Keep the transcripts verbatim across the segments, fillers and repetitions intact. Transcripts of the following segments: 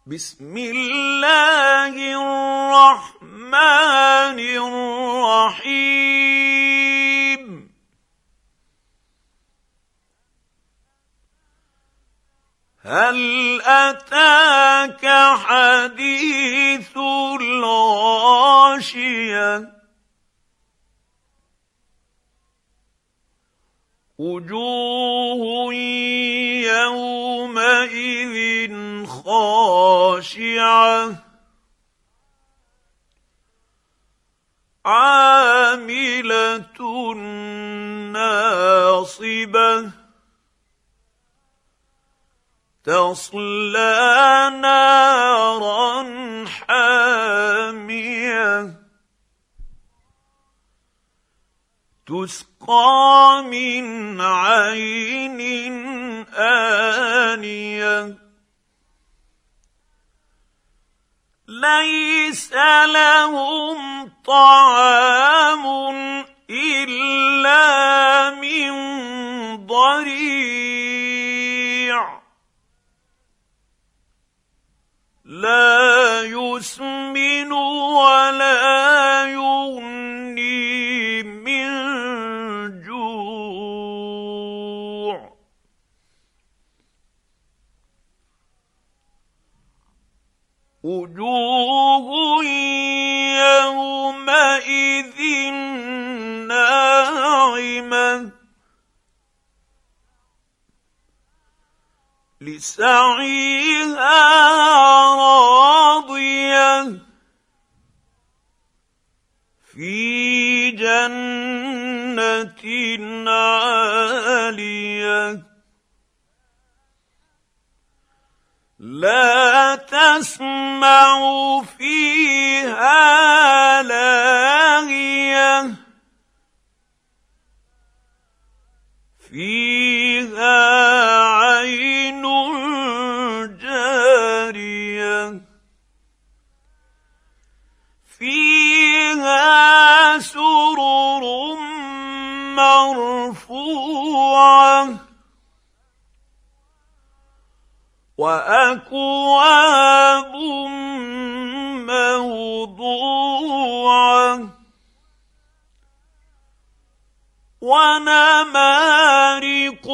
بسم الله الرحمن الرحيم هل أتاك حديث الغاشية وجوه يومئذ خاشعة عاملة ناصبة تصلى نارا حامية تسقى من عين آنية ليس لهم طعام إلا من ضريع لا يسمن ولا يغني من جوع وجوه يومئذ ناعمة لسعيها راضية في جنة عالية لا تسمع فيها لاغية فيها عين جارية فيها سرر مرفوعة وأكواب موضوعة ونمارق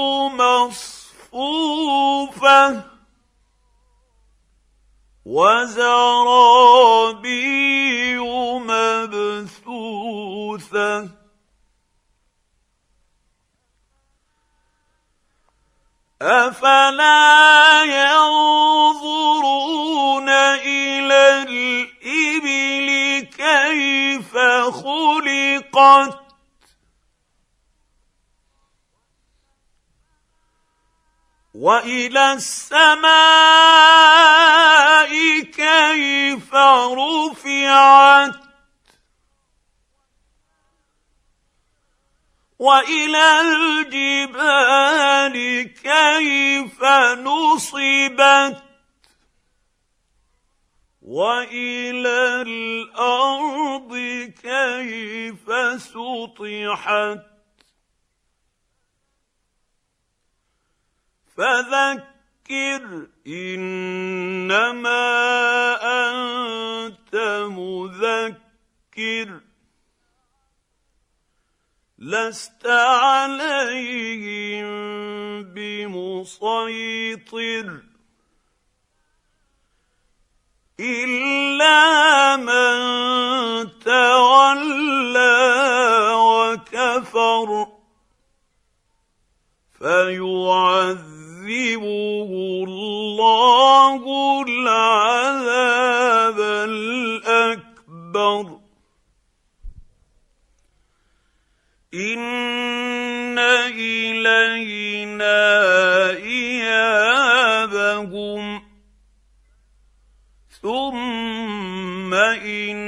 مصفوفة وزرابي مبثوثة أفلا ينظرون إلى الإبل كيف خلقت وإلى السماء كيف رفعت وإلى الجبال كيف نصبت وإلى الأرض كيف سطحت فذكر إنما أنت مذكر لست عليهم بمسيطر إلا من تولى وكفر فيعذبه الله العذاب الأكبر إن إلينا إيابهم ثم إن